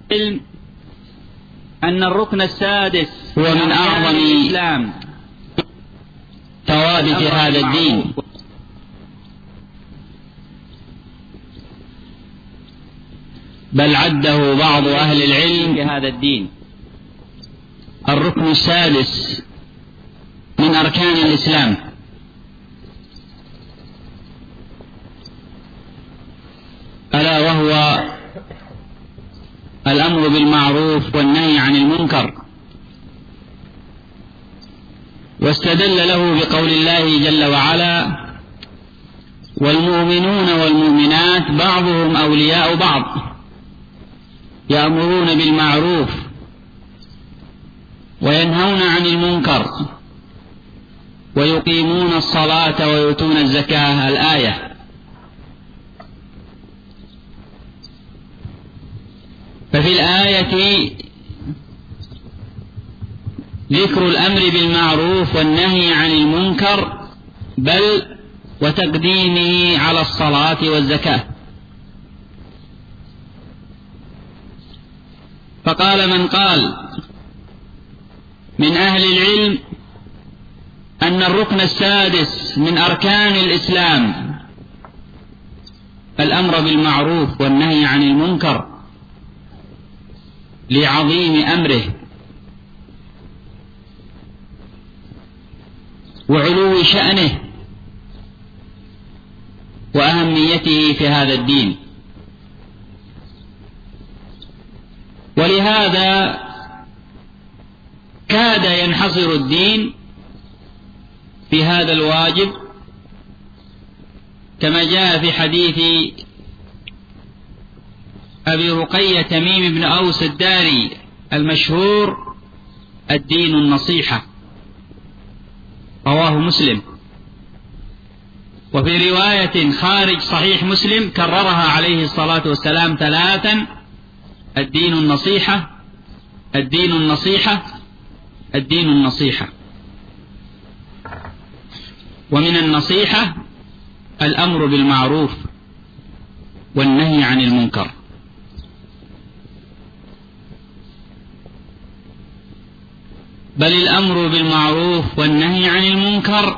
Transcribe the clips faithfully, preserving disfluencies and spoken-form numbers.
أن الركن السادس هو من أعظم الإسلام ثوابت هذا الدين، بل عده بعض أهل العلم في هذا الدين الركن السادس من أركان الإسلام، ألا وهو الأمر بالمعروف والنهي عن المنكر. واستدل له بقول الله جل وعلا: والمؤمنون والمؤمنات بعضهم أولياء بعض يأمرون بالمعروف وينهون عن المنكر ويقيمون الصلاة ويؤتون الزكاة. الآية. ففي الآية ذكر الأمر بالمعروف والنهي عن المنكر، بل وتقديمه على الصلاة والزكاة. فقال من قال من أهل العلم أن الركن السادس من أركان الإسلام الأمر بالمعروف والنهي عن المنكر لعظيم أمره وعلو شأنه وأهميته في هذا الدين. ولهذا كاد ينحصر الدين في هذا الواجب، كما جاء في حديث أبي رقية تميم بن أوس الداري المشهور: الدين النصيحة، رواه مسلم. وفي رواية خارج صحيح مسلم كررها عليه الصلاة والسلام ثلاثا: الدين النصيحة، الدين النصيحة، الدين النصيحة. ومن النصيحة الأمر بالمعروف والنهي عن المنكر. بل الأمر بالمعروف والنهي عن المنكر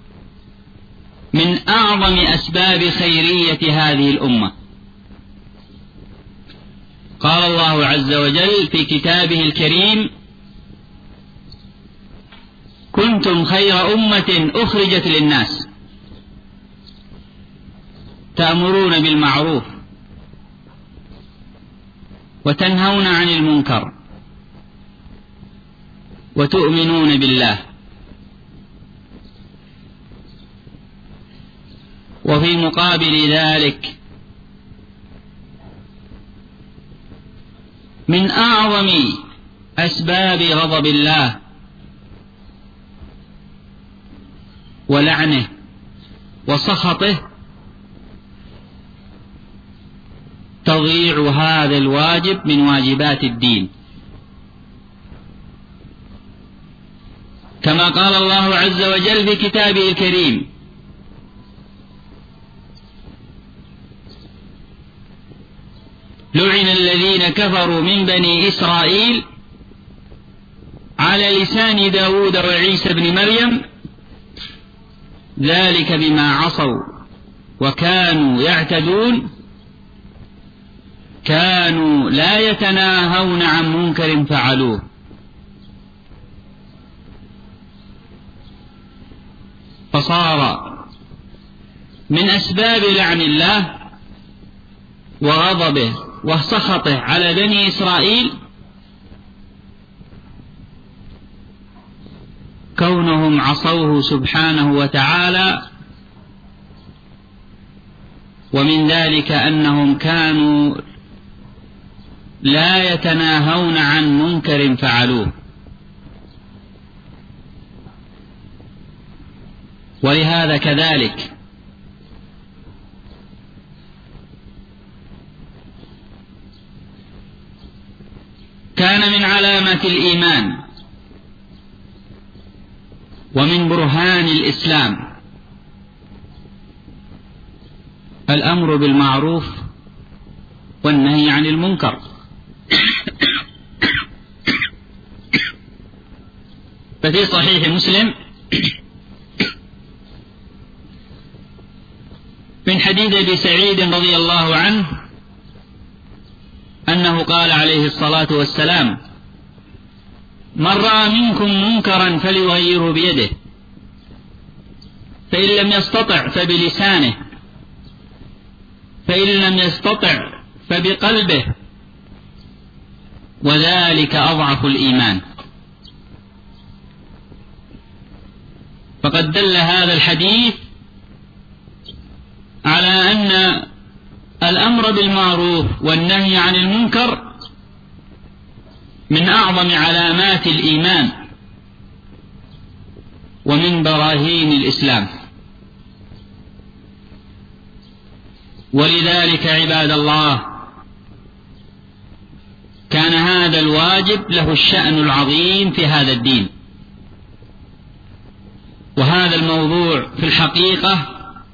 من أعظم أسباب خيرية هذه الأمة. قال الله عز وجل في كتابه الكريم: كنتم خير أمة أخرجت للناس تأمرون بالمعروف وتنهون عن المنكر وتؤمنون بالله. وفي مقابل ذلك من أعظم أسباب غضب الله ولعنه وسخطه تضييع هذا الواجب من واجبات الدين، كما قال الله عز وجل في كتابه الكريم: لعن الذين كفروا من بني إسرائيل على لسان داود وعيسى بن مريم ذلك بما عصوا وكانوا يعتدون كانوا لا يتناهون عن منكر فعلوه. فصار من أسباب لعن الله وغضبه وسخطه على بني إسرائيل كونهم عصوه سبحانه وتعالى، ومن ذلك أنهم كانوا لا يتناهون عن منكر فعلوه. ولهذا كذلك كان من علامات الإيمان ومن برهان الإسلام الأمر بالمعروف والنهي عن المنكر. ففي صحيح مسلم من حديث أبي سعيد رضي الله عنه أنه قال عليه الصلاة والسلام: من رأى منكم منكرا فليغيره بيده، فإن لم يستطع فبلسانه، فإن لم يستطع فبقلبه، وذلك أضعف الإيمان. فقد دل هذا الحديث على أن الأمر بالمعروف والنهي عن المنكر من أعظم علامات الإيمان ومن براهين الإسلام. ولذلك عباد الله كان هذا الواجب له الشأن العظيم في هذا الدين. وهذا الموضوع في الحقيقة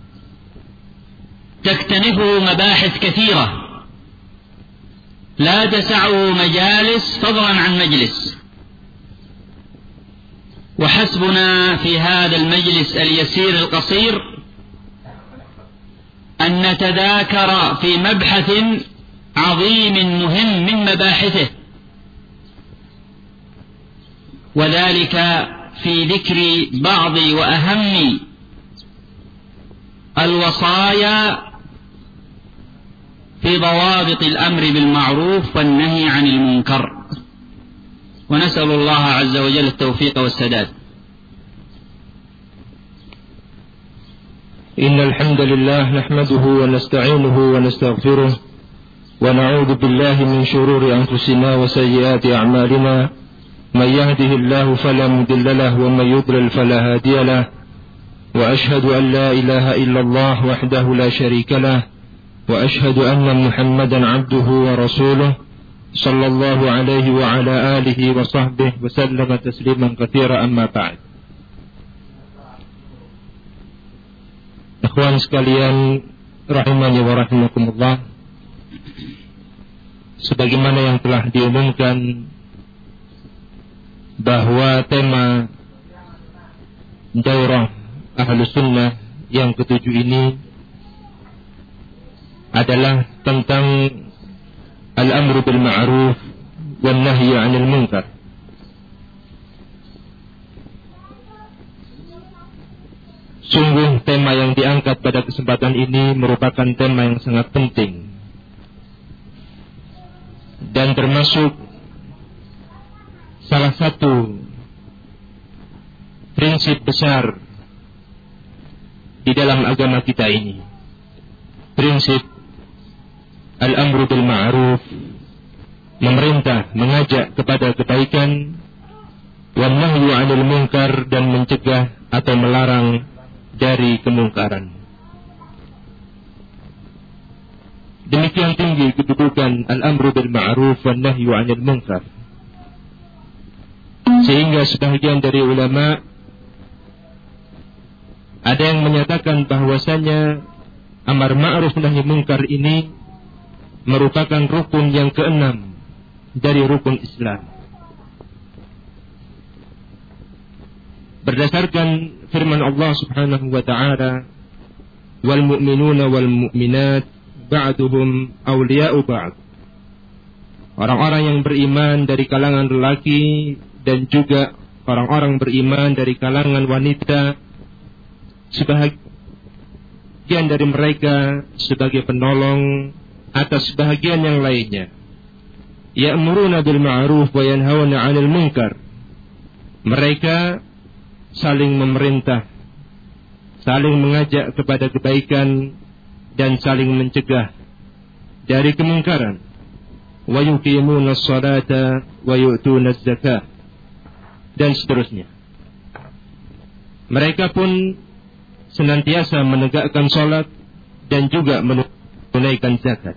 تكتنفه مباحث كثيرة لا تسعه مجالس فضلا عن مجلس، وحسبنا في هذا المجلس اليسير القصير أن نتذاكر في مبحث عظيم مهم من مباحثه، وذلك في ذكر بعض وأهم الوصايا في ضوابط الأمر بالمعروف والنهي عن المنكر، ونسأل الله عز وجل التوفيق والسداد. إن الحمد لله نحمده ونستعينه ونستغفره ونعوذ بالله من شرور أنفسنا وسيئات أعمالنا، من يهده الله فلا مضل له ومن يضلل فلا هادي له، وأشهد أن لا إله إلا الله وحده لا شريك له، وأشهد أن محمدا عبده ورسوله صلى الله عليه وعلى آله وصحبه وسلم تسليما كثيرا. أما بعد. Ikhwan sekalian rahimani wa rahimakumullah, sebagaimana yang telah diumumkan bahwa tema daurah Ahlus Sunnah yang ketujuh ini adalah tentang al-amru bil ma'ruf wan nahyi 'anil munkar. Sungguh tema yang diangkat pada kesempatan ini merupakan tema yang sangat penting dan termasuk salah satu prinsip besar di dalam agama kita ini, prinsip al-amru bil ma'ruf, memerintah, mengajak kepada kebaikan, wan nahyu 'anil munkar, dan mencegah atau melarang dari kemungkaran. Demikian tinggi kedudukan al-amru bil ma'ruf wan nahyu 'anil munkar, sehingga sebagian dari ulama ada yang menyatakan bahwasanya amar ma'ruf nahi munkar ini merupakan rukun yang keenam dari rukun Islam. Berdasarkan firman Allah Subhanahu wa ta'ala, wal mu'minuna wal mu'minat ba'duhum awliya'u ba'd. Orang-orang yang beriman dari kalangan lelaki dan juga orang-orang beriman dari kalangan wanita, sebahagian dari mereka sebagai penolong atas sebahagian yang lainnya. Ya'muruna bil ma'ruf wa yanhauna 'anil munkar. Mereka saling memerintah, saling mengajak kepada kebaikan, dan saling mencegah dari kemungkaran. Wa yuqimuna as-salata wa yu'tuna az-zakah, dan seterusnya. Mereka pun senantiasa menegakkan salat dan juga menunaikan zakat.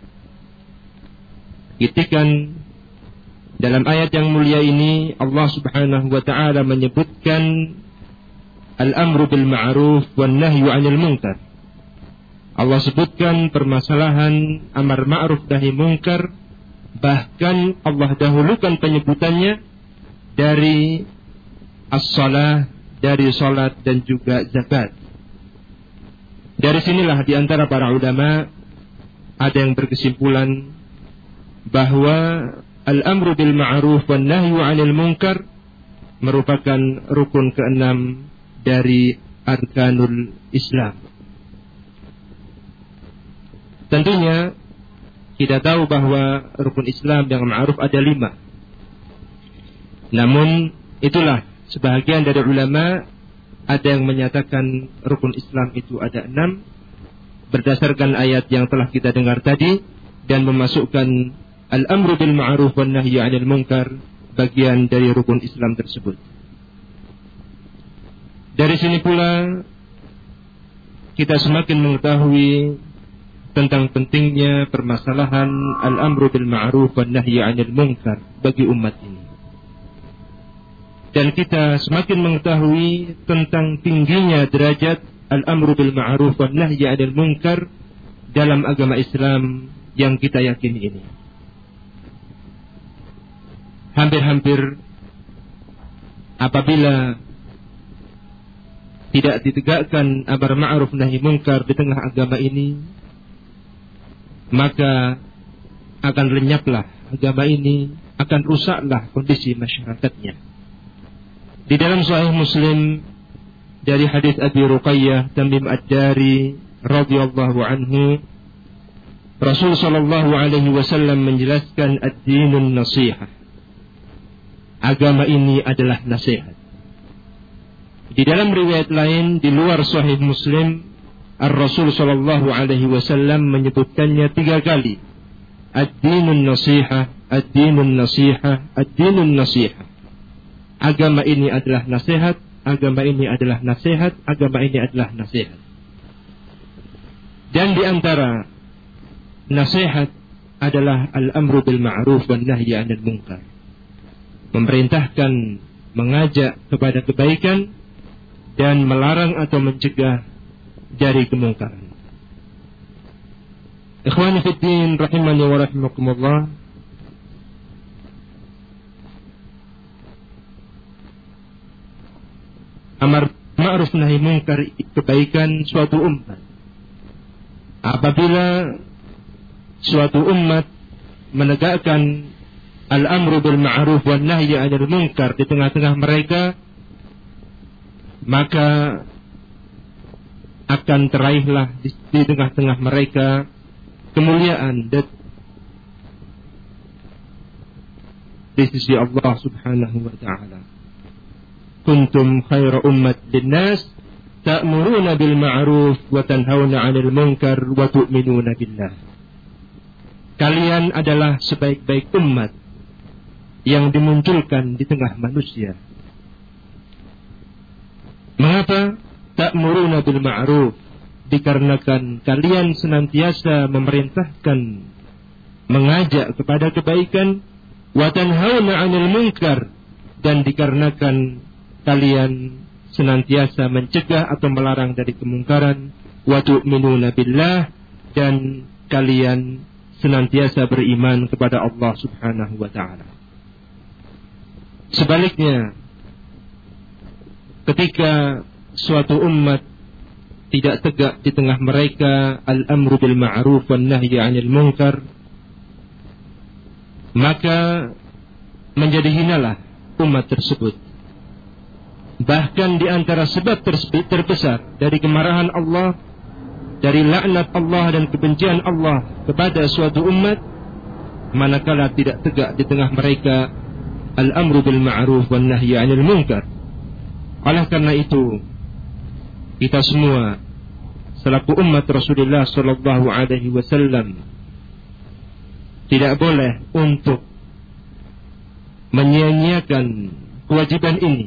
Kitikan dalam ayat yang mulia ini Allah Subhanahu wa ta'ala menyebutkan al-amru bil ma'ruf wan nahyu 'anil munkar. Allah sebutkan permasalahan amar ma'ruf nahi munkar, bahkan Allah dahulukan penyebutannya dari as-salah, dari salat dan juga zakat. Dari sinilah di antara para ulama ada yang berkesimpulan bahwa al-amru bil ma'ruf wan nahyu 'anil munkar merupakan rukun keenam dari arkanul Islam. Tentunya kita tahu bahwa rukun Islam yang ma'ruf ada lima. Namun itulah sebahagian dari ulama ada yang menyatakan rukun Islam itu ada enam berdasarkan ayat yang telah kita dengar tadi dan memasukkan al-amru bil ma'ruf wan nahyi 'anil munkar bagian dari rukun Islam tersebut. Dari sini pula kita semakin mengetahui tentang pentingnya permasalahan al-amru bil ma'ruf wan nahyi 'anil munkar bagi umat ini. Dan kita semakin mengetahui tentang tingginya derajat al-amru bil ma'ruf wan nahyi 'anil munkar dalam agama Islam yang kita yakini ini. Hampir-hampir apabila tidak ditegakkan amar ma'ruf nahi munkar di tengah agama ini, maka akan lenyaplah agama ini, akan rusaklah kondisi masyarakatnya. Di dalam Sahih Muslim dari hadis Abi Ruqayyah Tamim Ad-Dari radhiyallahu anhu, Rasul sallallahu alaihi wasallam menjelaskan ad-dinun nasihah. Agama ini adalah nasihat. Di dalam riwayat lain di luar Sahih Muslim, Ar-Rasul sallallahu alaihi wasallam menyebutkannya tiga kali. Ad-dinun nasihah, ad-dinun nasihah, ad-dinun nasihah. Agama ini adalah nasihat, agama ini adalah nasihat, agama ini adalah nasihat. Dan di antara nasihat adalah al-amru bil ma'ruf wan nahyi 'anil munkar. Memerintahkan, mengajak kepada kebaikan dan melarang atau mencegah dari kemungkaran. Ikhwani fid din rahimani wa rahimakumullah. Amar ma'ruf nahi munkar kebaikan suatu umat. Apabila suatu umat menegakkan al-amru bil ma'ruf wan nahyi 'anil munkar di tengah-tengah mereka, maka akan teraihlah di, di tengah-tengah mereka kemuliaan dan di sisi Allah Subhanahu wa ta'ala. Kuntum khaira ummat linnas ta'muruna bil ma'ruf wa tanhauna 'anil munkar wa tu'minuna billah. Kalian adalah sebaik-baik umat yang dimunculkan di tengah manusia. Mengapa ta'muruna bil ma'ruf? Dikarenakan kalian senantiasa memerintahkan, mengajak kepada kebaikan, wa tanhauna 'anil munkar, dan dikarenakan kalian senantiasa mencegah atau melarang dari kemungkaran, wa tu'minuna billah, dan kalian senantiasa beriman kepada Allah Subhanahu wa ta'ala. Sebaliknya, ketika suatu umat tidak tegak di tengah mereka al-amru bil ma'ruf wan nahyi 'anil munkar, maka menjadi hinalah umat tersebut. Bahkan di antara sebab terbesar dari kemarahan Allah, dari laknat Allah dan kebencian Allah kepada suatu umat, manakala tidak tegak di tengah mereka al-amru bil ma'ruf wan nahyi 'anil munkar. Oleh karena itu, kita semua selaku umat Rasulullah sallallahu alaihi wasallam tidak boleh untuk menyia-nyiakan kewajiban ini,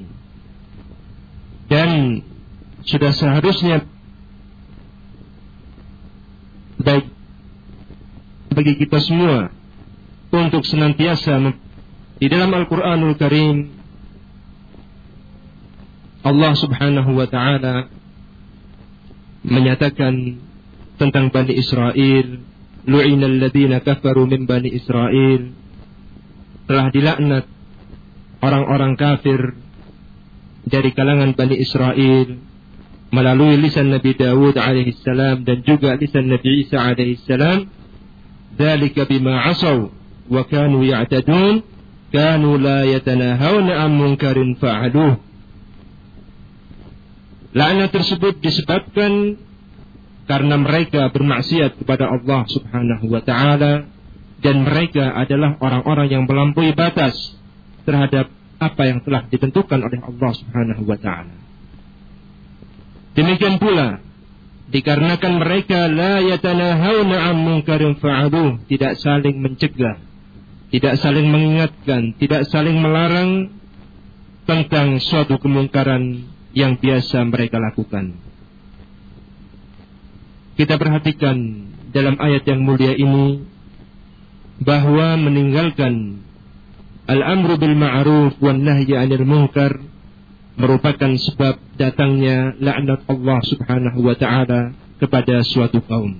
dan sudah seharusnya baik bagi kita semua untuk senantiasa di dalam Al-Quranul Karim Allah Subhanahu wa ta'ala menyatakan tentang Bani Israel, lu'inal ladzina kafaru min Bani Israel, telah dilaknat orang-orang kafir dari kalangan Bani Israel melalui lisan Nabi Dawud alaihissalam dan juga lisan Nabi Isa alaihissalam, dzalika bima 'asaw wa kanu ya'tadun kanu la yatanahawna 'an munkarin fa'aluh. Laknat tersebut disebabkan karena mereka bermaksiat kepada Allah Subhanahu wa taala, dan mereka adalah orang-orang yang melampaui batas terhadap apa yang telah ditentukan oleh Allah Subhanahu wa taala. Demikian pula dikarenakan mereka la yatanahawna 'an munkarin fa'aluh, tidak saling mencegah, tidak saling mengingatkan, tidak saling melarang tentang suatu kemungkaran yang biasa mereka lakukan. Kita perhatikan dalam ayat yang mulia ini bahwa meninggalkan al-amru bil ma'ruf wan nahyi 'anil munkar merupakan sebab datangnya laknat Allah Subhanahu wa taala kepada suatu kaum.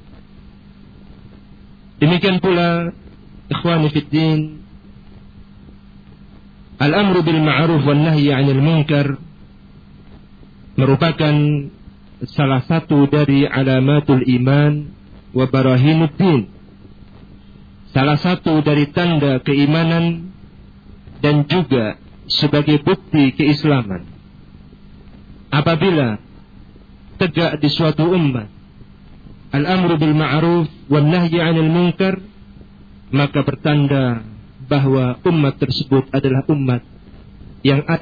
Demikian pula ikhwani fid din, al-amru bil ma'ruf wan nahyi 'anil munkar merupakan salah satu dari alamatul iman wa barahinuddin, salah satu dari tanda keimanan dan juga sebagai bukti keislaman. Apabila tegak di suatu ummah al-amru bil ma'ruf wan nahyi 'anil munkar, maka bertanda bahwa umat tersebut adalah umat yang ada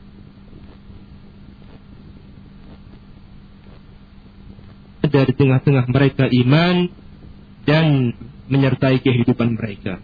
di tengah-tengah mereka iman dan menyertai kehidupan mereka.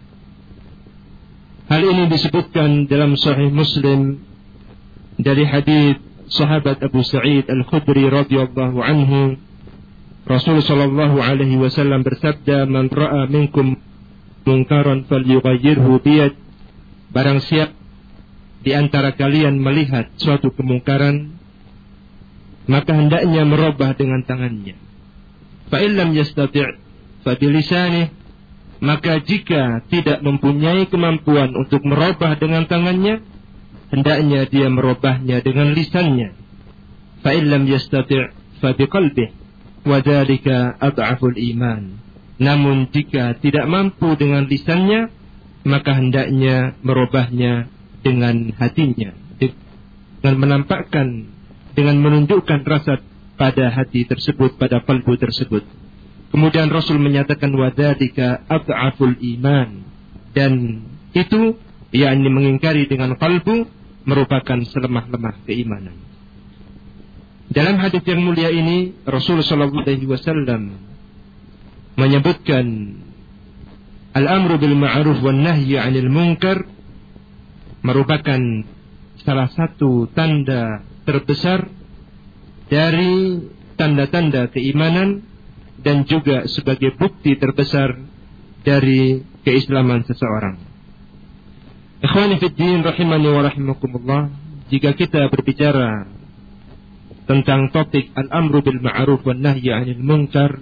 Hal ini disebutkan dalam Sahih Muslim dari hadits sahabat Abu Sa'id Al-Khudri radhiyallahu anhu. Rasul sallallahu alaihi wasallam bersabda, "Man ra'a minkum munkaran falyughayyirhu biyad." Barang siapa di antara kalian melihat suatu kemungkaran, maka hendaknya merubah dengan tangannya. Fa illam yastati' fa bilisanih, maka jika tidak mempunyai kemampuan untuk merubah dengan tangannya, hendaknya dia merubahnya dengan lisannya. Fa illam yastati' fa biqalbihi wa dzalika ad'aful iman. Namun jika tidak mampu dengan lisannya, maka hendaknya merubahnya dengan hatinya, dengan menampakkan, dengan menunjukkan rasa pada hati tersebut, pada qalbu tersebut. Kemudian Rasul menyatakan wadzalika ad'aful iman, dan itu yakni mengingkari dengan qalbu merupakan selemah-lemah keimanan. Dalam hadis yang mulia ini Rasul sallallahu alaihi wasallam menyebutkan al-amru bil ma'ruf wan nahyi 'anil munkar merupakan salah satu tanda terbesar dari tanda-tanda keimanan dan juga sebagai bukti terbesar dari keislaman seseorang. Ikhwani fid din rahimani wa rahimakumullah, jika kita berbicara tentang topik al-amru bil ma'ruf wan nahyi 'anil munkar,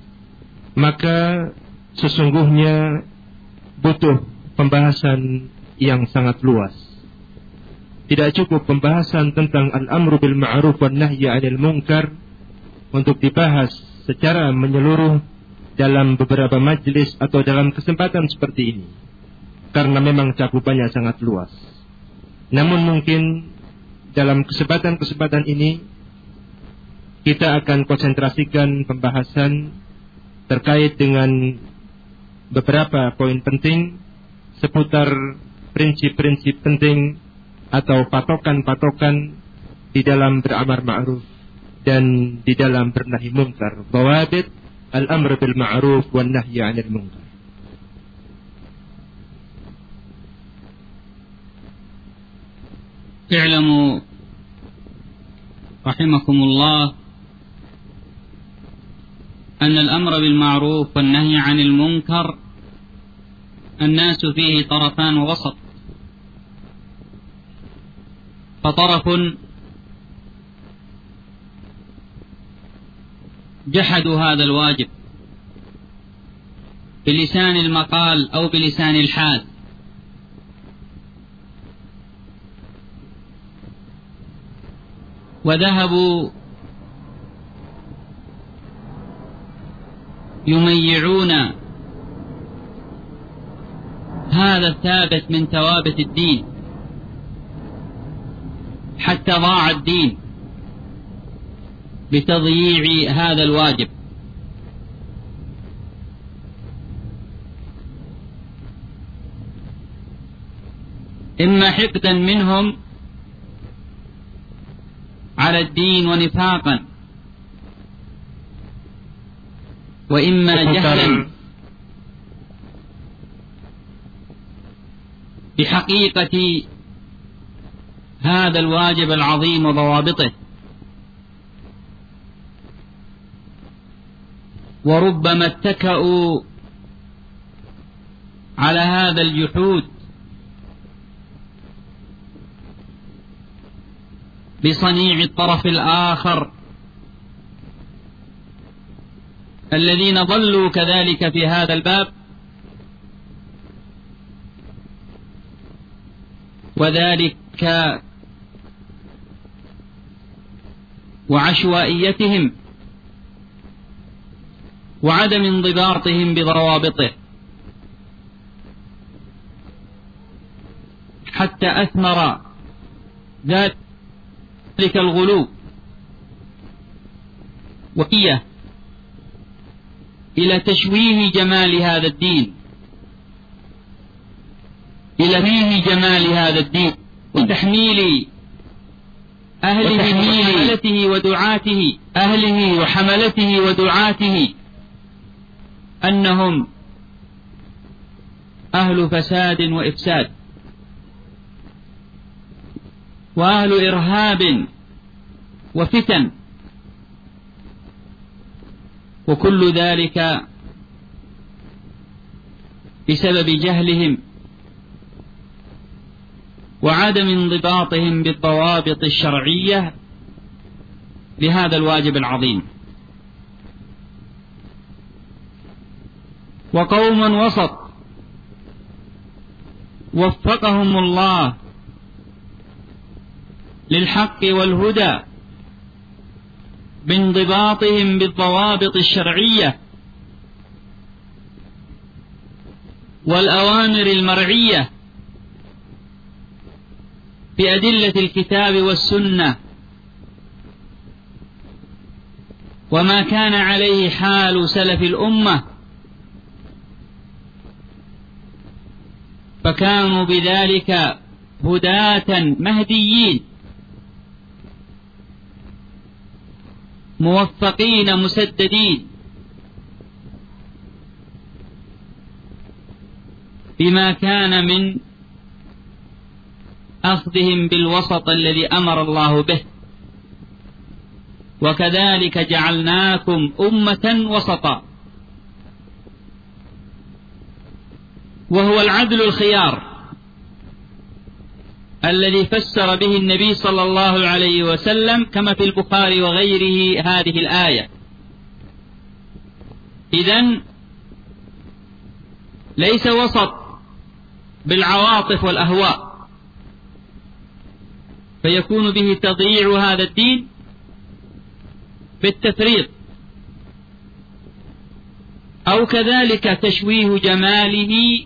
maka sesungguhnya butuh pembahasan yang sangat luas. Tidak cukup pembahasan tentang al-amru bil ma'ruf wan nahyi 'anil munkar untuk dibahas secara menyeluruh dalam beberapa majelis atau dalam kesempatan seperti ini, karena memang cakupannya sangat luas. Namun mungkin dalam kesempatan-kesempatan ini kita akan konsentrasikan pembahasan terkait dengan beberapa poin penting seputar prinsip-prinsip penting atau patokan-patokan di dalam beramar ma'ruf dan di dalam bernahi munkar, bawabit al-amr bil ma'ruf wan nahyi 'anil munkar. اعلموا رحمكم الله أن الأمر بالمعروف والنهي عن المنكر الناس فيه طرفان ووسط، فطرف جحدوا هذا الواجب بلسان المقال أو بلسان الحال، وذهبوا يميعون هذا الثابت من ثوابت الدين حتى ضاع الدين بتضييع هذا الواجب. إما حقدا منهم على الدين ونفاقا، وإما جهلا بحقيقة هذا الواجب العظيم وضوابطه، وربما اتكأوا على هذا الجحود بصنيع الطرف الآخر الذين ضلوا كذلك في هذا الباب، وذلك وعشوائيتهم وعدم انضباطهم بضوابطه، حتى أثمر ذلك الغلو وهي إلى تشويه جمال هذا الدين، إلى فيه جمال هذا الدين، وتحميل أهله وحملته ودعاته أهله وحملته ودعاته أنهم أهل فساد وإفساد وأهل إرهاب وفتن، وكل ذلك بسبب جهلهم وعدم انضباطهم بالضوابط الشرعية لهذا الواجب العظيم. وقوم وسط وفقهم الله للحق والهدى بانضباطهم بالضوابط الشرعية والأوامر المرعية بأدلة الكتاب والسنة، وما كان عليه حال سلف الأمة، فكانوا بذلك هداة مهديين موفقين مسددين بما كان من أخذهم بالوسط الذي أمر الله به. وكذلك جعلناكم أمة وسطا، وهو العدل الخيار الذي فسر به النبي صلى الله عليه وسلم كما في البخاري وغيره هذه الآية. إذن ليس وسط بالعواطف والأهواء فيكون به تضييع هذا الدين بالتفريط، أو كذلك تشويه جماله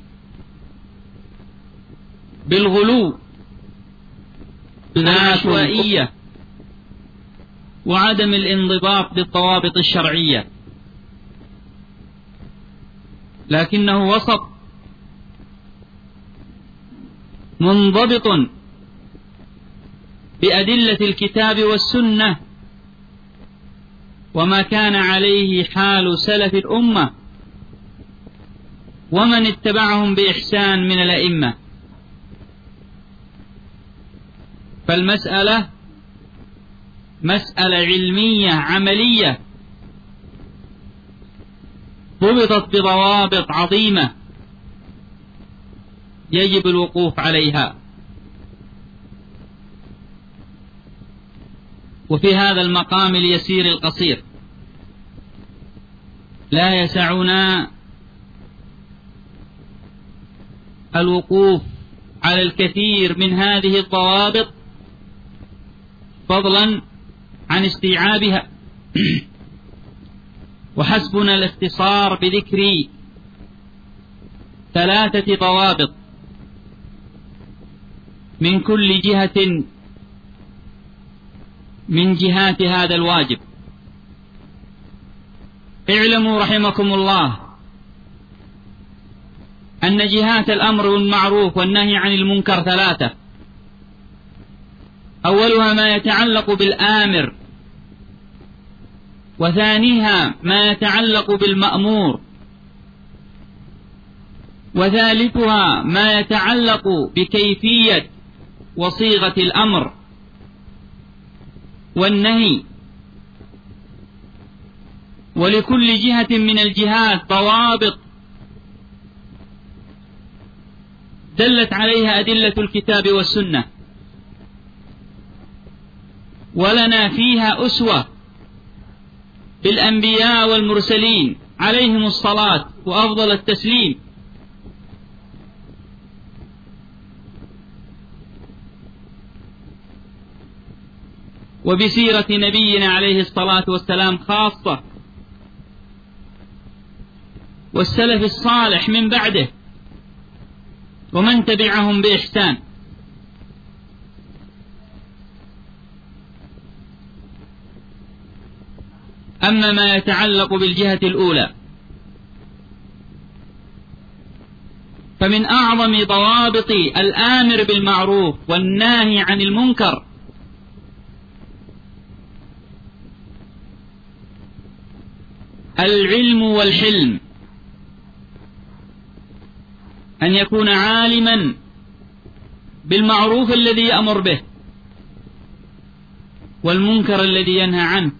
بالغلو بالعشوائية وعدم الانضباط بالضوابط الشرعية، لكنه وسط منضبط بأدلة الكتاب والسنة وما كان عليه حال سلف الأمة ومن اتبعهم بإحسان من الأئمة. فالمسألة مسألة علمية عملية ضبطت بضوابط عظيمة يجب الوقوف عليها. وفي هذا المقام اليسير القصير لا يسعنا الوقوف على الكثير من هذه الضوابط، فضلا عن استيعابها، وحسبنا الاختصار بذكر ثلاثة ضوابط من كل جهة من جهات هذا الواجب. اعلموا رحمكم الله أن جهات الأمر بالمعروف والنهي عن المنكر ثلاثة. أولها ما يتعلق بالآمر، وثانيها ما يتعلق بالمأمور، وثالثها ما يتعلق بكيفية وصيغة الأمر والنهي. ولكل جهة من الجهات ضوابط دلت عليها أدلة الكتاب والسنة، ولنا فيها أسوة بالأنبياء والمرسلين عليهم الصلاة وأفضل التسليم. وبسيرة نبينا عليه الصلاة والسلام خاصة، والسلف الصالح من بعده ومن تبعهم بإحسان. أما ما يتعلق بالجهة الأولى فمن أعظم ضوابط الآمر بالمعروف والناهي عن المنكر العلم والحلم، أن يكون عالما بالمعروف الذي يأمر به والمنكر الذي ينهى عنه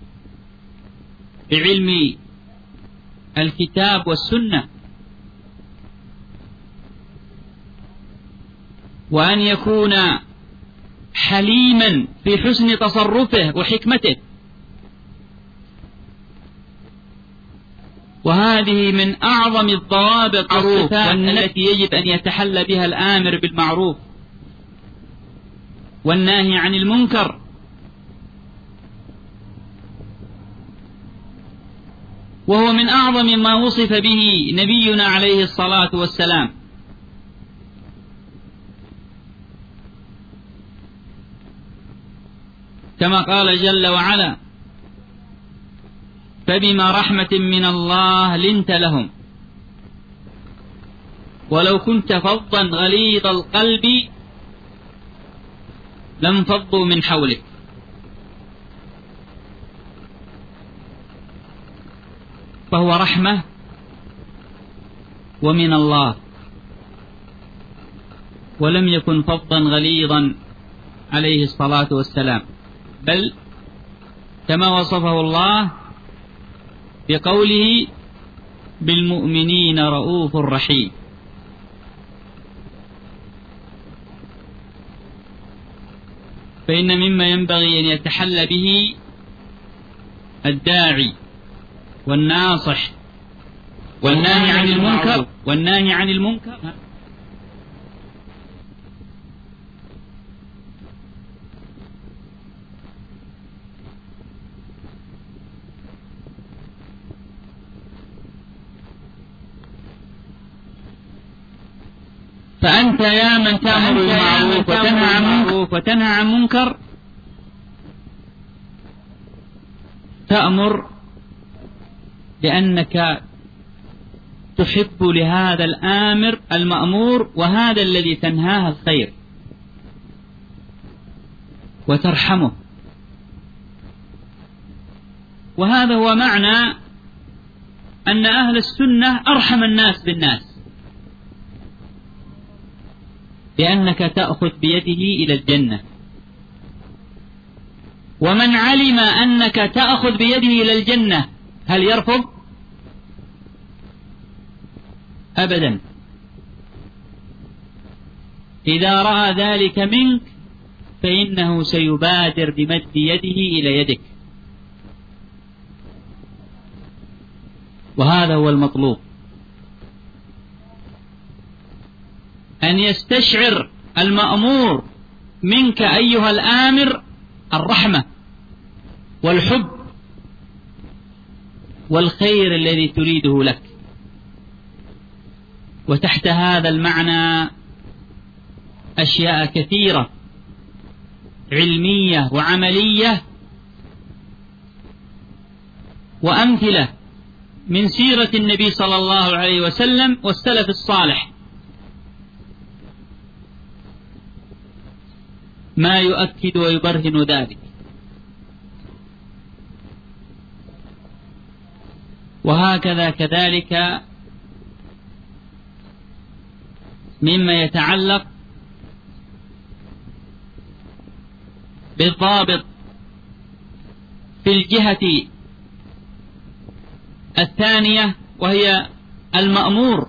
بعلم الكتاب والسنة، وأن يكون حليما في حسن تصرفه وحكمته. وهذه من أعظم الضوابط والصفات التي يجب أن يتحلى بها الآمر بالمعروف والناهي عن المنكر. وهو من أعظم ما وصف به نبينا عليه الصلاة والسلام، كما قال جل وعلا: فبما رحمة من الله لنت لهم ولو كنت فظا غليظ القلب لانفضوا من حولك. فهو رحمة ومن الله، ولم يكن فظا غليظا عليه الصلاة والسلام، بل كما وصفه الله بقوله: بالمؤمنين رؤوف رحيم. فإن مما ينبغي أن يتحلى به الداعي والناصح والناهي عن المنكر والناهي عن المنكر فأنت يا من تأمر بالمعروف وتنهى عن المنكر وتنهى عن منكر تأمر لأنك تحب لهذا الآمر المأمور وهذا الذي تنهاه الخير، وترحمه. وهذا هو معنى أن أهل السنة أرحم الناس بالناس، لأنك تأخذ بيده إلى الجنة. ومن علم أنك تأخذ بيده إلى الجنة هل يرفض؟ أبدا. إذا رأى ذلك منك فإنه سيبادر بمد يده إلى يدك، وهذا هو المطلوب، أن يستشعر المأمور منك أيها الآمر الرحمة والحب والخير الذي تريده لك. وتحت هذا المعنى أشياء كثيرة علمية وعملية وأمثلة من سيرة النبي صلى الله عليه وسلم والسلف الصالح ما يؤكد ويبرهن ذلك. وهكذا كذلك مما يتعلق بالضابط في الجهة الثانية وهي المأمور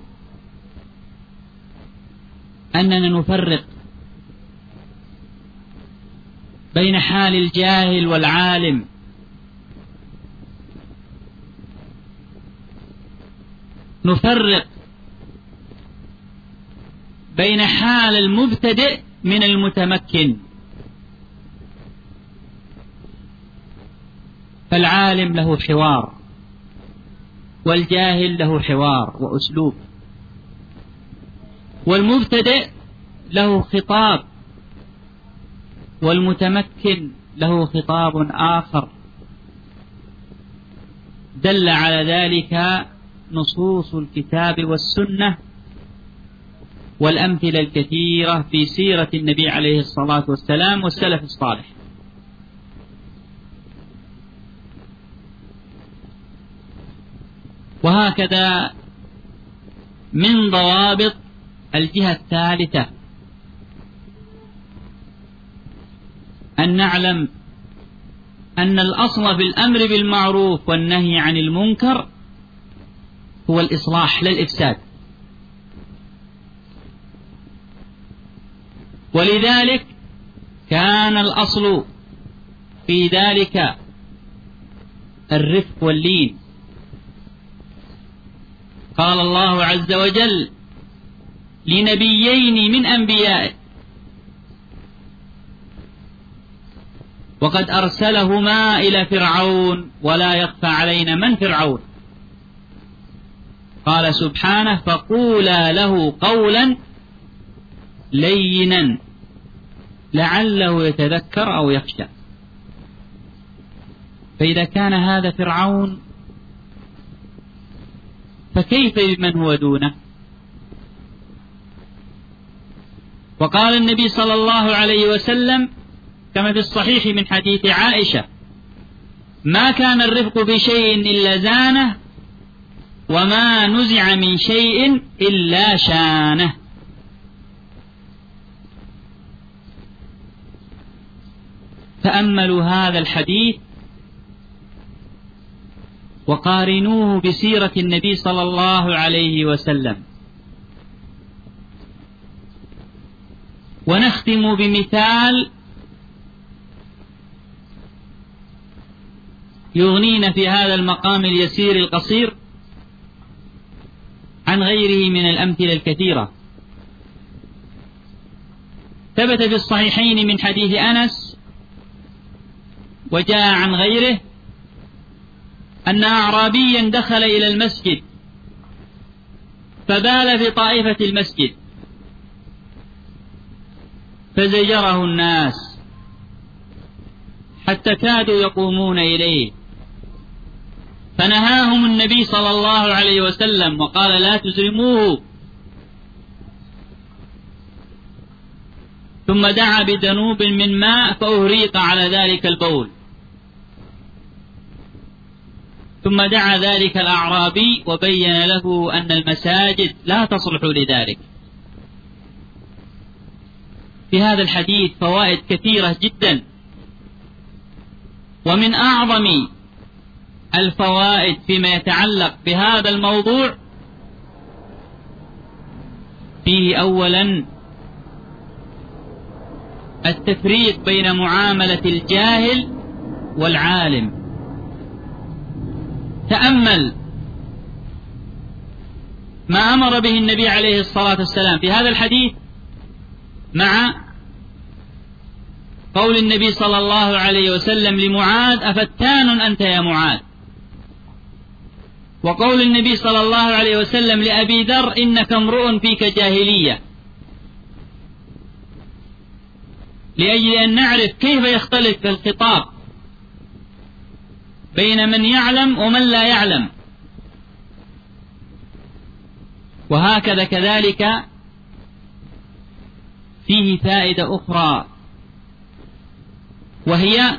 أننا نفرق بين حال الجاهل والعالم، نفرق بين حال المبتدئ من المتمكن. فالعالم له حوار والجاهل له حوار وأسلوب، والمبتدئ له خطاب والمتمكن له خطاب آخر. دل على ذلك نصوص الكتاب والسنة والأمثلة الكثيرة في سيرة النبي عليه الصلاة والسلام والسلف الصالح. وهكذا من ضوابط الجهة الثالثة أن نعلم أن الأصل في الأمر بالمعروف والنهي عن المنكر هو الإصلاح لا الإفساد. ولذلك كان الأصل في ذلك الرفق واللين. قال الله عز وجل لنبيين من أنبيائه وقد أرسلهما إلى فرعون ولا يخفى علينا من فرعون. قال سبحانه فقولا له قولا لينا لعله يتذكر أو يخشى. فإذا كان هذا فرعون فكيف بمن هو دونه؟ وقال النبي صلى الله عليه وسلم كما في الصحيح من حديث عائشة ما كان الرفق بشيء إلا زانه وما نزع من شيء إلا شانه. تأملوا هذا الحديث وقارنوه بسيرة النبي صلى الله عليه وسلم. ونختم بمثال يغنينا في هذا المقام اليسير القصير عن غيره من الأمثلة الكثيرة. ثبت في الصحيحين من حديث أنس وجاء عن غيره أن أعرابيا دخل إلى المسجد فبال في طائفة المسجد فزجره الناس حتى كادوا يقومون إليه فنهاهم النبي صلى الله عليه وسلم وقال لا تزرموه، ثم دعا بدنوب من ماء فأهريق على ذلك البول، ثم دعا ذلك الأعرابي وبين له أن المساجد لا تصلح لذلك. في هذا الحديث فوائد كثيرة جدا، ومن أعظم الفوائد فيما يتعلق بهذا الموضوع فيه أولا التفريق بين معاملة الجاهل والعالم. تأمل ما أمر به النبي عليه الصلاة والسلام في هذا الحديث مع قول النبي صلى الله عليه وسلم لمعاذ: أفتان أنت يا معاذ. وقول النبي صلى الله عليه وسلم لأبي ذر: إنك امرؤ فيك جاهلية، لأجل أن نعرف كيف يختلف الخطاب بين من يعلم ومن لا يعلم. وهكذا كذلك فيه فائدة أخرى، وهي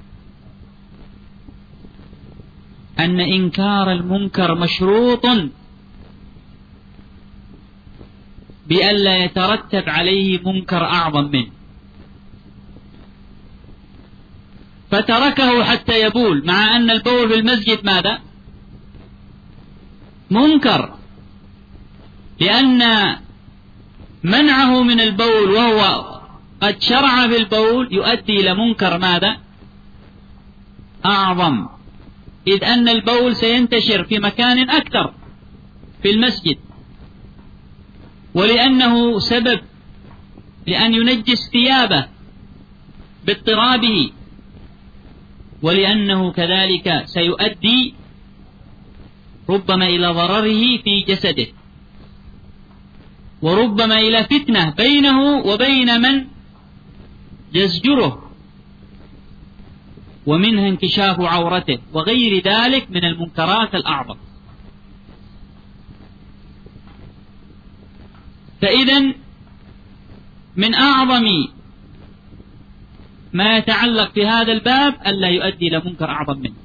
أن إنكار المنكر مشروط بألا يترتب عليه منكر أعظم منه، فتركه حتى يبول، مع أن البول في المسجد ماذا؟ منكر، لأن منعه من البول وهو قد شرع في البول يؤدي إلى منكر ماذا؟ أعظم، إذ أن البول سينتشر في مكان أكثر في المسجد، ولأنه سبب لأن ينجس ثيابه باضطرابه، ولأنه كذلك سيؤدي ربما إلى ضرره في جسده، وربما إلى فتنة بينه وبين من يزجره، ومنها انكشاف عورته، وغير ذلك من المنكرات الأعظم. فإذن من أعظم ما يتعلق في هذا الباب ألا يؤدي إلى منكر أعظم منه.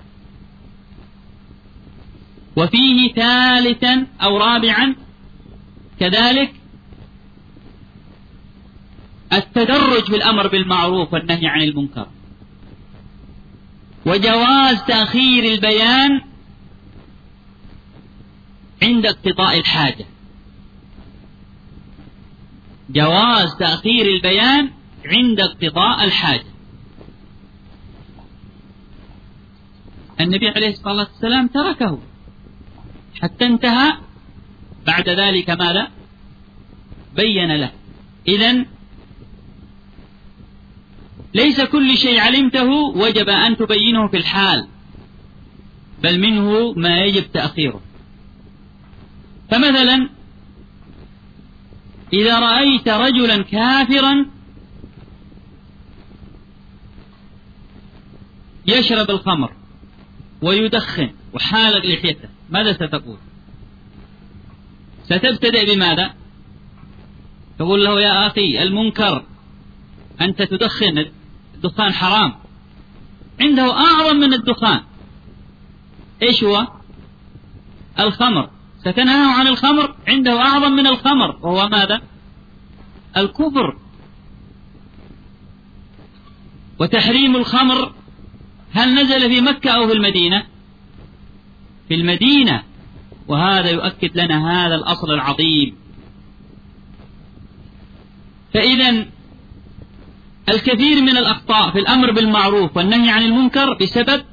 وفيه ثالثا أو رابعا كذلك التدرج في الأمر بالمعروف والنهي عن المنكر، وجواز تأخير البيان عند اقتضاء الحاجة. جواز تأخير البيان عند اقتضاء الحاجة. النبي عليه الصلاة والسلام تركه حتى انتهى، بعد ذلك ماذا؟ بين له. إذن ليس كل شيء علمته وجب أن تبينه في الحال، بل منه ما يجب تأخيره. فمثلا إذا رأيت رجلا كافرا يشرب الخمر ويدخن وحالق لحيته، ماذا ستقول؟ ستبتدئ بماذا؟ تقول له: يا أخي المنكر أنت تدخن، الدخان حرام، عنده أعظم من الدخان. إيش هو؟ الخمر. ستنهاه عن الخمر، عنده أعظم من الخمر، وهو ماذا؟ الكفر. وتحريم الخمر هل نزل في مكة أو في المدينة؟ في المدينة، وهذا يؤكد لنا هذا الأصل العظيم. فإذا الكثير من الأخطاء في الأمر بالمعروف والنهي عن المنكر بسبب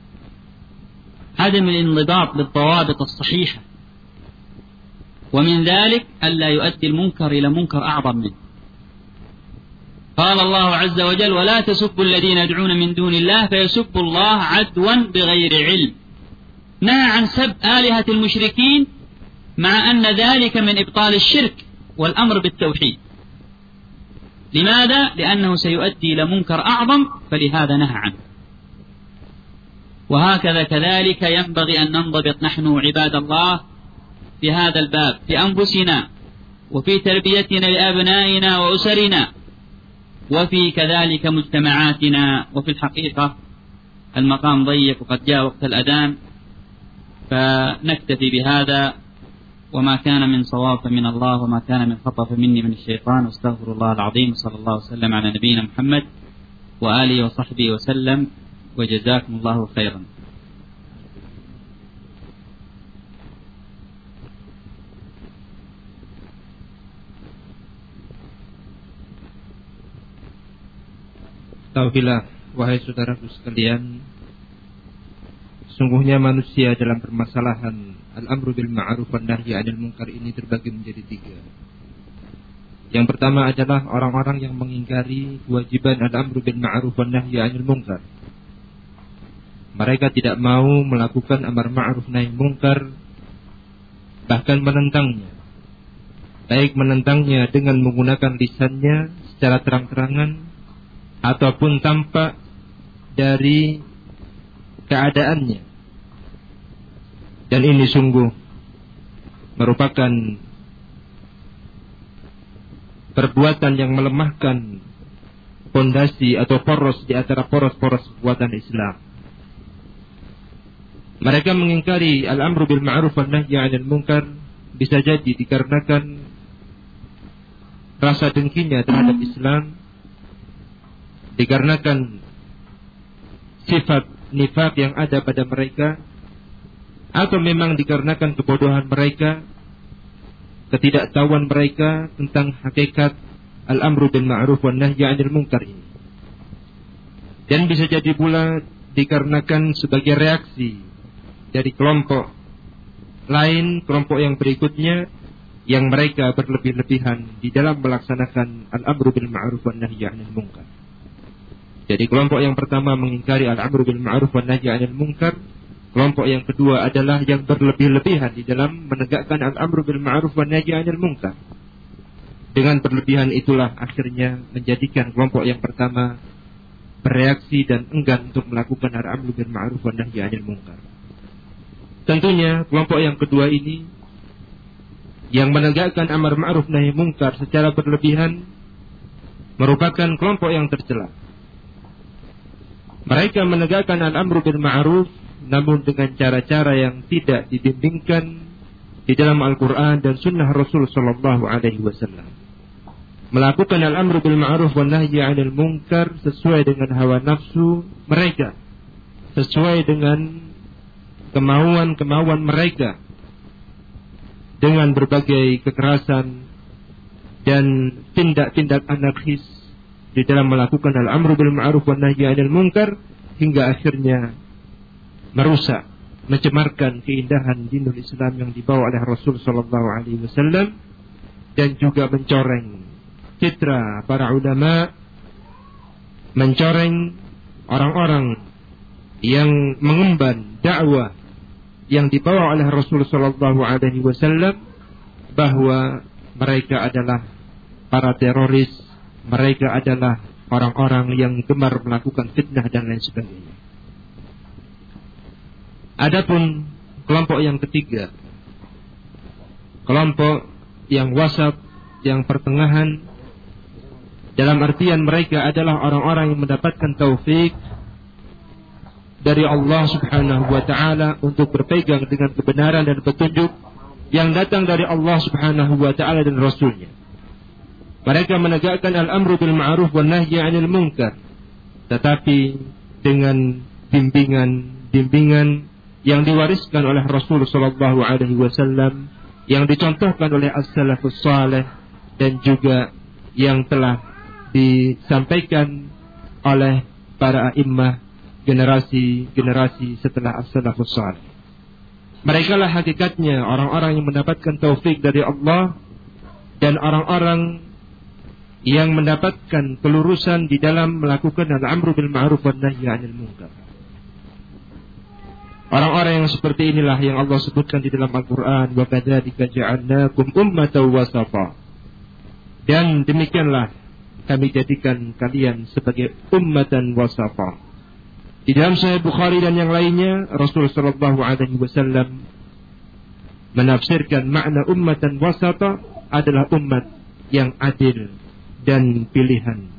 عدم الانضباط بالضوابط الصحيحة، ومن ذلك ألا يؤدي المنكر إلى منكر أعظم منه. قال الله عز وجل: ولا تسبوا الذين يدعون من دون الله فيسبوا الله عدوا بغير علم. نهى عن سب آلهة المشركين، مع أن ذلك من إبطال الشرك والأمر بالتوحيد. لماذا؟ لأنه سيؤدي إلى منكر أعظم، فلهذا نهى عنه. وهكذا كذلك ينبغي أن ننضبط نحن عباد الله في هذا الباب، في أنفسنا وفي تربيتنا لأبنائنا وأسرنا وفي كذلك مجتمعاتنا. وفي الحقيقة المقام ضيق وقد جاء وقت الأذان، فنكتفي بهذا، وما كان من صواب فمن الله، وما كان من خطأ فمني من الشيطان، واستغفر الله العظيم. صلى الله وسلم على نبينا محمد وآله وصحبه وسلم، وجزاكم الله خيرا. Tauhilah, wahai saudaraku sekalian, sungguhnya manusia dalam permasalahan al-amru bil ma'ruf wan nahyi 'anil munkar ini terbagi menjadi tiga. Yang pertama adalah orang-orang yang mengingkari kewajiban al-amru bil ma'ruf wan nahyi 'anil munkar. Mereka tidak mau melakukan amar ma'ruf nahi munkar, bahkan menentangnya. Baik menentangnya dengan menggunakan lisannya secara terang-terangan ataupun tampak dari keadaannya. Dan ini sungguh merupakan perbuatan yang melemahkan fondasi atau poros di antara poros-poros kekuatan Islam. Mereka mengingkari al-amru bil ma'ruf wan nahyi 'anil munkar bisa jadi dikarenakan rasa dengkinya terhadap Islam, dikarenakan sifat nifaq yang ada pada mereka, atau memang dikarenakan kebodohan mereka, ketidaktahuan mereka tentang hakikat al-amru bil ma'ruf wan nahyi 'anil munkar ini. Dan bisa jadi pula dikarenakan sebagai reaksi dari kelompok lain, kelompok yang berikutnya, yang mereka berlebih-lebihan di dalam melaksanakan al-amru bil ma'ruf wan nahyi 'anil munkar. Jadi kelompok yang pertama mengingkari al-amru bil ma'ruf wan nahyi 'anil munkar. Kelompok yang kedua adalah yang berlebih-lebihan di dalam menegakkan al-amru bil ma'ruf wan nahyi 'anil munkar. Dengan berlebihan itulah akhirnya menjadikan kelompok yang pertama bereaksi dan enggan untuk melakukan al-amru bil ma'ruf wan nahyi 'anil munkar. Tentunya kelompok yang kedua ini yang menegakkan amar ma'ruf nahi munkar secara berlebihan merupakan kelompok yang tercela. Mereka menegakkan al-amru bil ma'ruf namun dengan cara-cara yang tidak dibimbingkan di dalam Al-Quran dan Sunnah Rasul Sallallahu Alaihi Wasallam. Melakukan al-amru bil ma'ruf wan nahyi 'anil munkar sesuai dengan hawa nafsu mereka, sesuai dengan kemauan-kemauan mereka, dengan berbagai kekerasan dan tindak-tindak anarkis di dalam melakukan al-amru bil ma'ruf wan nahyi 'anil munkar, hingga akhirnya merusak, mencemarkan keindahan dinul Islam yang dibawa oleh Rasul sallallahu alaihi wasallam, dan juga mencoreng citra para ulama, mencoreng orang-orang yang mengemban dakwah yang dibawa oleh Rasul sallallahu alaihi wasallam, bahwa mereka adalah para teroris, mereka adalah orang-orang yang gemar melakukan fitnah dan lain sebagainya. Adapun kelompok yang ketiga, kelompok yang wasat, yang pertengahan, dalam artian mereka adalah orang-orang yang mendapatkan taufik dari Allah Subhanahu wa ta'ala untuk berpegang dengan kebenaran dan petunjuk yang datang dari Allah Subhanahu wa ta'ala dan Rasulnya. Mereka menegakkan al-amru bil ma'ruf wan nahyi 'anil munkar, tetapi dengan bimbingan-bimbingan yang diwariskan oleh Rasul sallallahu alaihi wasallam, yang dicontohkan oleh as-salafus salih, dan juga yang telah disampaikan oleh para a'immah generasi-generasi setelah as-salafus salih. Mereka lah hakikatnya orang-orang yang mendapatkan taufik dari Allah dan orang-orang yang mendapatkan kelurusan di dalam melakukan al-amru bil ma'ruf wan nahyi 'anil munkar. Orang-orang yang seperti inilah yang Allah sebutkan di dalam Al-Quran, wa kadzalika ja'alnakum ummatan wasata. Dan demikianlah kami jadikan kalian sebagai ummatan wasata. Di dalam Sahih Bukhari dan yang lainnya, Rasul sallallahu alaihi wasallam menafsirkan makna ummatan wasata adalah umat yang adil dan pilihan.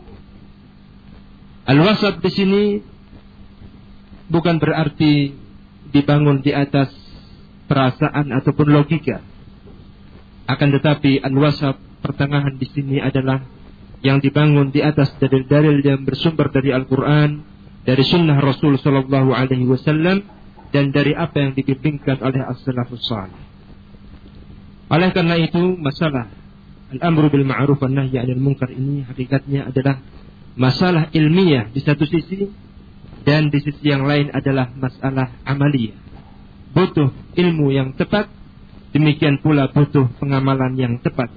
Al-wasat di sini bukan berarti dibangun di atas perasaan ataupun logika. Akan tetapi al-wasat, pertengahan di sini adalah yang dibangun di atas dalil-dalil yang bersumber dari Al-Quran, dari Sunnah Rasul Sallallahu Alaihi Wasallam, dan dari apa yang dibimbingkan oleh as-salafus salih. Oleh karena itu, masalah al-amru bil ma'ruf wan nahyi 'anil munkar ini hakikatnya adalah masalah ilmiah di satu sisi, dan di sisi yang lain adalah masalah amaliyah. Butuh ilmu yang tepat, demikian pula butuh pengamalan yang tepat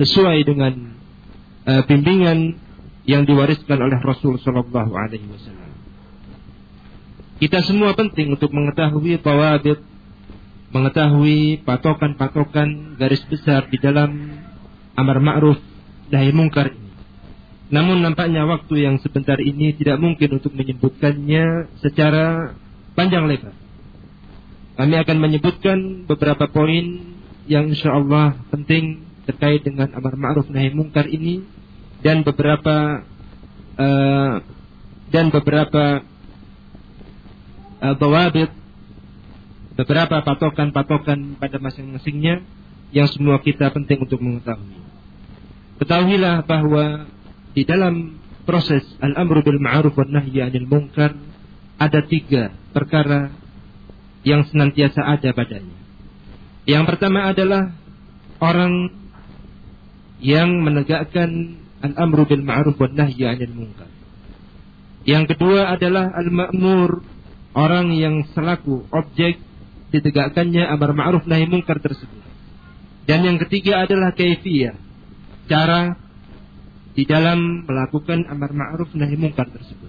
sesuai dengan uh, bimbingan yang diwariskan oleh Rasul sallallahu alaihi wasallam. Kita semua penting untuk mengetahui tawabit, mengetahui patokan-patokan garis besar di dalam amar ma'ruf nahi mungkar ini. Namun nampaknya waktu yang sebentar ini tidak mungkin untuk menyebutkannya secara panjang lebar. Kami akan menyebutkan beberapa poin yang insyaallah penting terkait dengan amar ma'ruf nahi mungkar ini, dan beberapa uh, dan beberapa uh, bawabit, beberapa patokan-patokan pada masing-masingnya yang semua kita penting untuk mengetahui. Ketahuilah bahwa di dalam proses al-amru bil ma'ruf wan nahyi 'anil munkar ada tiga perkara yang senantiasa ada padanya. Yang pertama adalah orang yang menegakkan al-amru bil ma'ruf wan nahyi 'anil munkar. Yang kedua adalah al-ma'mur, orang yang selaku objek ditegakkannya amar ma'ruf nahi munkar tersebut. Dan yang ketiga adalah kaifiyah, cara di dalam melakukan amar ma'ruf nahi munkar tersebut.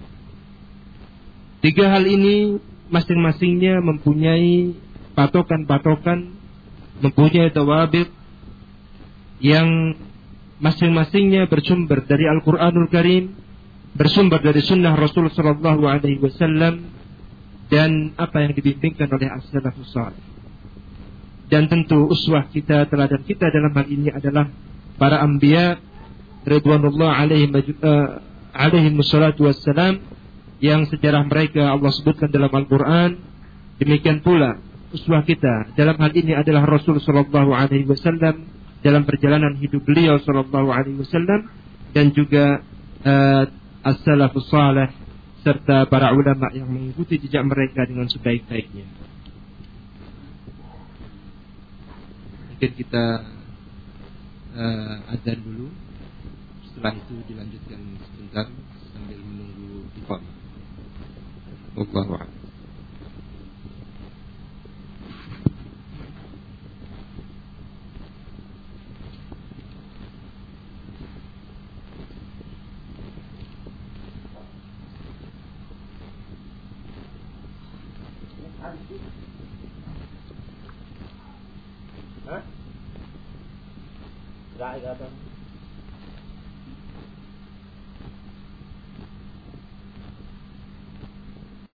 Tiga hal ini masing-masingnya mempunyai patokan-patokan, mempunyai tawabit yang masing-masingnya bersumber dari Al-Quranul Karim, bersumber dari sunnah Rasul sallallahu alaihi wasallam, dan apa yang dibimbingkan oleh as-salafus salih. Dan tentu uswah kita, teladan kita dalam hal ini adalah para anbiya ridwanullah alaihim uh, alaihim wassalatu wassalam, yang sejarah mereka Allah sebutkan dalam Al-Quran. Demikian pula uswah kita dalam hal ini adalah Rasul sallallahu alaihi wasallam dalam perjalanan hidup beliau sallallahu alaihi wasallam, dan juga uh, as-salafus salih serta para ulama yang mengikuti jejak mereka dengan sebaik-baiknya. Mungkin kita uh, adzan dulu, setelah itu dilanjutkan sebentar sambil menunggu iqamah. Wallahu a'lam. Hah? Gak ada.